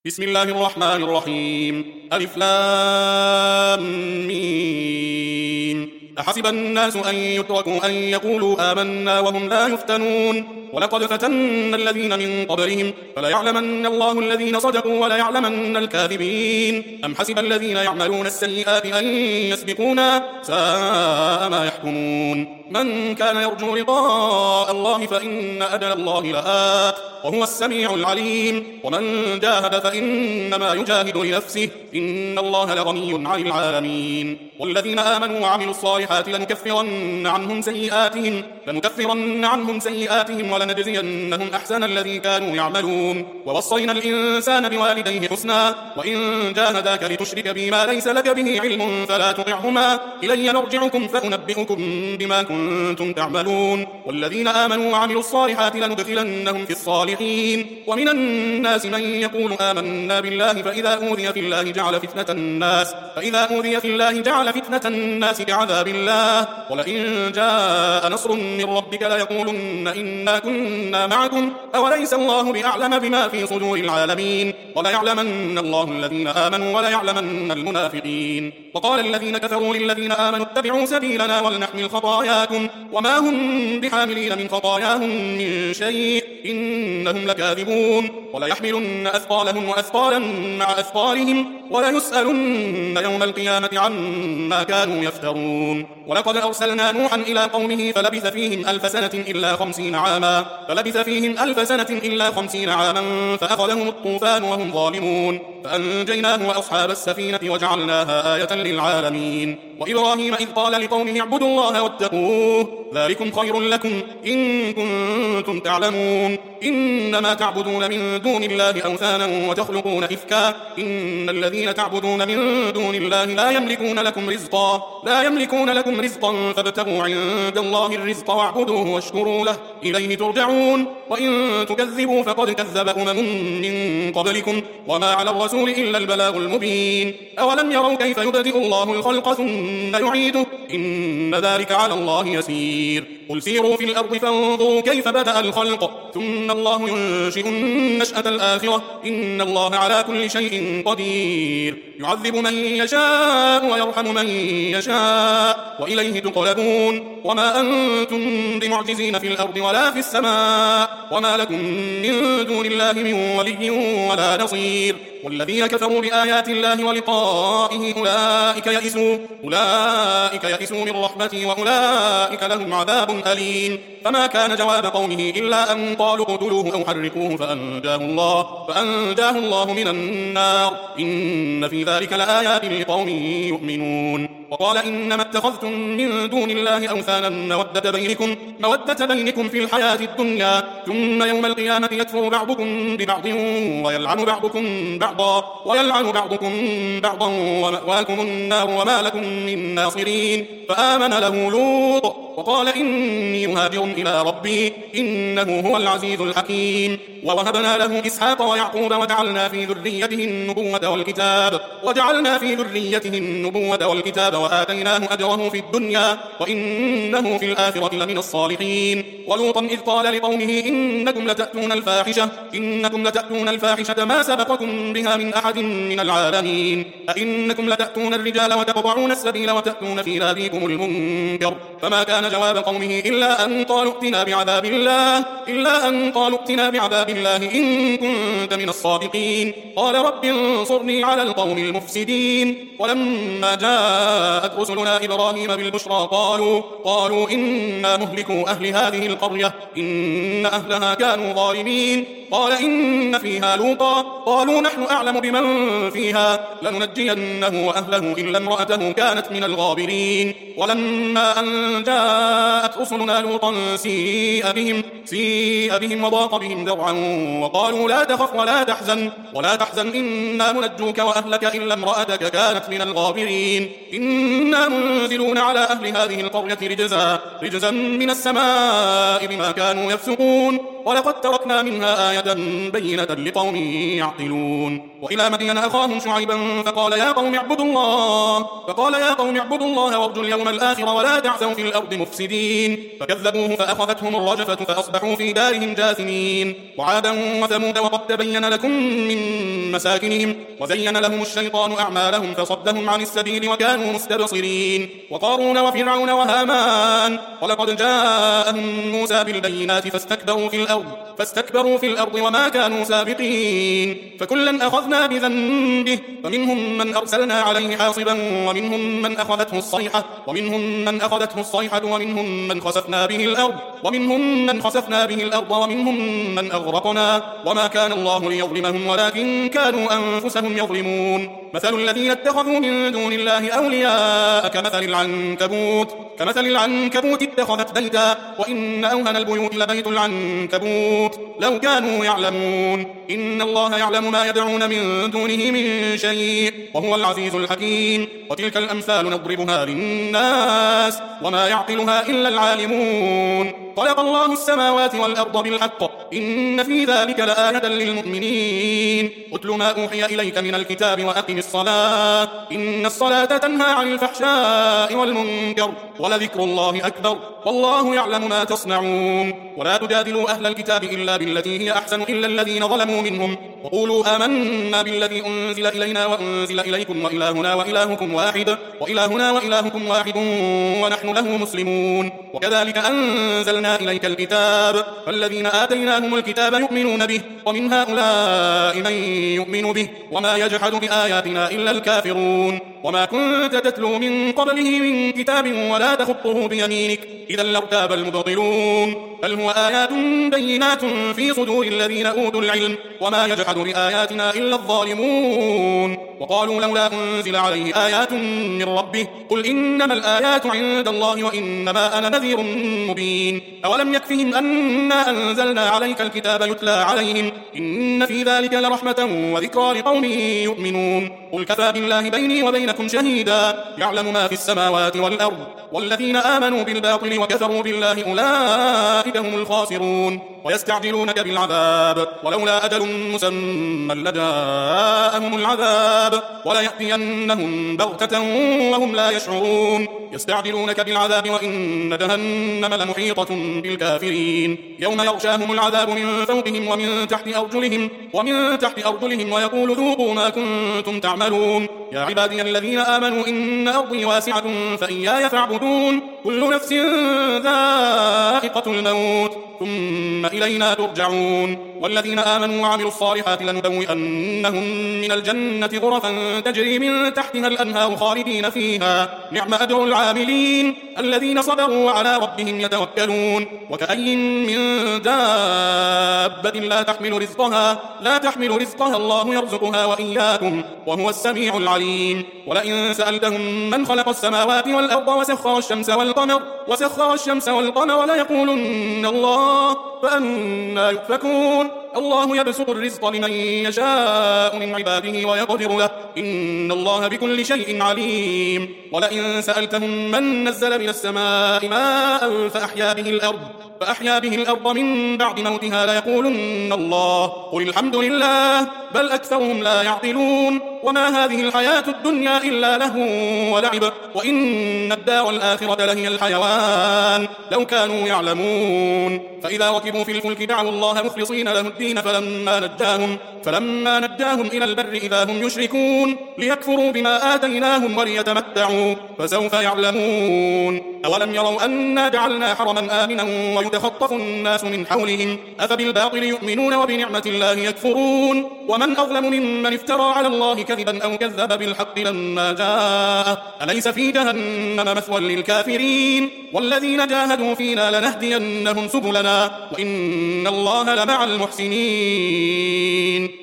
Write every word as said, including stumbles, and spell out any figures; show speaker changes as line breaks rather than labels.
بسم الله الرحمن الرحيم. ألف لام ميم. أحسب الناس أن يتركوا أن يقولوا آمنا وهم لا يفتنون ولقد فتنا الذين من قبلهم فليعلمن الله الذين صدقوا وليعلمن الكاذبين. أم حسب الذين يعملون السيئات أن يسبقونا ساء ما يحكمون. من كان يرجو لقاء الله فإن أجل الله لآت وهو السميع العليم. ومن جاهد فإنما يجاهد لنفسه إن الله لغني عن العالمين. والذين آمنوا وعملوا الصالحات لنكفرن عنهم سيئاتهم لنكفرن عنهم سيئاتهم ولنجزينهم أحسن الذي كانوا يعملون. ووصينا الإنسان بوالديه حسنا وإن جاهداك لتشرك بي ما ليس لك به علم فلا تطعهما إلي مرجعكم فأنبئكم بما كنتم تعملون. والذين آمنوا وعملوا الصالحات لندخلنهم في الصالحين. ومن الناس من يقول آمنا بالله فإذا أوذي في الله جعل فتنة الناس فإذا أوذي في الله جعل فتنة الناس كعذاب الله ولئن جاء نصر من ربك ليقولن إنا كنا معكم أوليس الله بأعلم بما في صدور العالمين. وليعلمن الله الذين آمنوا وليعلمن المنافقين. وقال الذين كفروا للذين آمنوا اتبعوا سبيلنا ولنحمل خطاياكم وما هم بحاملين من خطاياهم من شيء إنهم لكاذبون. وليحملن أثقالهم وأثقالا مع أثقالهم وليسألن يوم القيامة عما كانوا يفترون. ولقد أرسلنا نوحا إلى قومه فلبث فيهم ألف سنة إلا خمسين عاما فلبث فيهم ألف سنة إلا خمسين عاما فأخذهم الطوفان وهم ظالمون فأنجيناه وأصحاب السفينة وجعلناها آية للعالمين. وإبراهيم إذ قال لقومه اعبدوا الله واتقوه ذلكم خير لكم إن كنتم تعلمون. إنما تعبدون من دون الله أوثانا وتخلقون إفكا إن الذين تعبدون من دون الله لا يملكون لكم رزقا لا يملكون لكم رزقا فابتغوا عند الله الرزق واعبدوه واشكروا له إليه ترجعون. وإن تكذبوا فقد كذب أمم من قبلكم وما على الرسول إلا البلاغ المبين. أولم يروا كيف يبدئ الله الخلق ثم يعيده إن ذلك على الله يسير. قل سيروا في الأرض فانظروا كيف بدأ الخلق ثم الله ينشئ النشأة الآخرة إن الله على كل شيء قدير. يعذب من يشاء ويرحم من يشاء وإليه تقلبون. وما أنتم بمعجزين في الأرض ولا في السماء وما لكم من دون الله من ولي ولا نصير. والذين كفروا بآيات الله ولقائه أولئك يئسوا أولئك يئسوا من رحمتي وأولئك لهم عذاب أليم. فما كان جواب قومه إلا أن قالوا اقتلوه أو حرقوه فأنجاه الله فأنجاه الله من النار إن في ذلك لآيات لقوم يؤمنون. وقال إنما اتخذتم من دون الله أوثانا مودة بينكم مودة بينكم في الحياة الدنيا ثم يوم القيامة يكفر بعضكم ببعض ويلعن بعضكم بعضا ويلعن بعضكم بعضا ومأواكم النار وما لكم من ناصرين. فآمن له لوط وقال إني مهاجر إلى ربي إنه هو العزيز الحكيم. ووهبنا له إسحاق ويعقوب وجعلنا في ذريته النبوة والكتاب وجعلنا في ذريته النبوة والكتاب وآتيناه أجره في الدنيا وإنه في الآخرة لمن الصالحين. ولوطا إذ قال لقومه إنكم لتأتون الفاحشة إنكم لتأتون الفاحشة ما سبقكم بها من أحد من العالمين أئنكم لتأتون الرجال وتقطعون السبيل وتأتون في ناديكم المنكر. فما كان جواب قومه إلا أن قالوا ائتنا بعذاب الله إلا أن قالوا ائتنا بعذاب الله إن كنت من الصادقين. قال رب انصرني على القوم المفسدين. ولما جاءت رسلنا إبراهيم بالبشرى قالوا قالوا إنا مهلكوا أهل هذه القرية إن أهلها كانوا ظالمين. قال إن فيها لوطا قالوا نحن أعلم بمن فيها لننجينه وأهله إلا امرأته كانت من الغابرين. ولما أن جاءت رسلنا لوطا سيء بهم سيء بهم وضاق بهم ذرعا وقالوا لا تخف ولا تحزن ولا تحزن إنا منجوك وأهلك إلا امرأتك كانت من الغابرين. إنا منزلون على أهل هذه القرية رجزا رجزا من السماء بما كانوا يفسقون. ولقد تركنا منها آية بينة لقوم يعقلون. وإلى مدين أخاهم شعيبا فقال يا قوم اعبدوا الله فقال يا قوم اعبدوا الله وارجوا اليوم الآخر ولا تعثوا في الأرض مفسدين. فكذبوه فأخذتهم الرجفة فأصبحوا في دارهم جاثمين. وعادا وثمود وقد تبين لكم من مساكنهم وزين لهم الشيطان أعمالهم فصدهم عن السبيل وكانوا مستبصرين. وقارون وفرعون وهامان ولقد جاءهم موسى بالبينات فاستكبروا في الأرض فاستكبروا في الأرض وما كانوا سابقين. فكلا أخذنا بذنبه فمنهم من أرسلنا عليه حاصبا ومنهم من أخذته الصيحة ومنهم من أخذته الصيحة ومنهم من خسفنا به الأرض ومنهم من خسفنا به الأرض ومنهم من أغرقنا وما كان الله ليظلمهم ولكن كانوا أنفسهم يظلمون. مثل الذين اتخذوا من دون الله أولياء كمثل العنكبوت كمثل العنكبوت اتخذت بيتا وإن أوهن البيوت لبيت العنكبوت لو كانوا يعلمون. إن الله يعلم ما يدعون من دونه من شيء وهو العزيز الحكيم. وتلك الأمثال نضربها للناس وما يعقلها إلا العالمون. خلق الله السماوات والأرض بالحق إن في ذلك لآية للمؤمنين. اتل ما أوحي إليك من الكتاب وأقم الصلاة إن الصلاة تنهى عن الفحشاء والمنكر ولذكر الله أكبر والله يعلم ما تصنعون. ولا تجادلوا أهل الكتاب إلا بالتي هي أحسن إلا الذين ظلموا منهم وقولوا آمنا بالذي أنزل إلينا وأنزل إليكم وإلهنا وإلهكم واحد وإلهنا وإلهكم واحد ونحن له مسلمون. وكذلك أنزلنا إليك الكتاب فالذين آتيناهم الكتاب يؤمنون به ومن هؤلاء من يؤمن به وما يجحد بآياتنا إلا الكافرون. وما كنت تتلو من قبله من كتاب ولا تخطه بيمينك إذا لارتاب المبطلون. بل هو آيات بينات في صدور الذين أوتوا العلم وما يجحد بآياتنا إلا الظالمون. وقالوا لولا أنزل عليه آيات من ربه قل إنما الآيات عند الله وإنما أنا نذير مبين. أولم يكفهم أنا أنزلنا عليك الكتاب يتلى عليهم إن في ذلك لرحمة وذكرى لقوم يؤمنون. قل كفى بالله بيني وبينكم شهيدا يعلم ما في السماوات والأرض والذين آمنوا بالباطل وكفروا بالله أولئك هم الخاسرون. ويستعجلونك بالعذاب ولولا أجل مسمى لجاءهم العذاب وليأتينهم بغتة وهم لا يشعرون. يستعجلونك بالعذاب وإن جهنم لمحيطة بالكافرين. يوم يغشاهم العذاب من فوقهم ومن تحت أرجلهم ومن تحت أرجلهم ويقول ذوقوا ما كنتم تعملون. يا عبادي الذين آمنوا إن أرضي واسعة فإياي فاعبدون. كل نفس ذائقة الموت ثم إلينا ترجعون. والذين آمنوا وعملوا الصالحات لنبوئنهم من الجنة غرفا تجري من تحتها الأنهار خالدين فيها نعم أجر العاملين الذين صبروا وعلى ربهم يتوكلون. وكأي من دابة لا تحمل رزقها لا تحمل رزقها الله يرزقها وإياكم وهو السميع العليم. ولئن سألتهم من خلق السماوات والأرض وسخر الشمس والقمر وسخر الشمس والقمر ليقولن الله فأنى يؤفكون. الله يبسط الرزق لمن يشاء من عباده ويقدر له إن الله بكل شيء عليم. ولئن سألتهم من نزل من السماء ماء فأحيا به الأرض فأحيا به الأرض من بعد موتها ليقولن الله قل الحمد لله بل أكثرهم لا يعقلون. وما هذه الحياة الدنيا إلا لهو ولعب وإن الدار الآخرة لهي الحيوان لو كانوا يعلمون. فإذا ركبوا في الفلك دعوا الله مخلصين له الدين فلما نجاهم فلما نجاهم إلى البر إذا هم يشركون ليكفروا بما آتيناهم وليتمتعوا فسوف يعلمون. أولم يروا أنا جعلنا حرما آمنا ويتخطف الناس من حولهم أفبالباطل يؤمنون وبنعمة الله يكفرون. ومن أظلم ممن افترى على الله كذبا أو كذب بالحق لما جاءه أليس في جهنم مثوى للكافرين. والذين جاهدوا فينا لنهدينهم سبلنا وإن الله لمع المحسنين.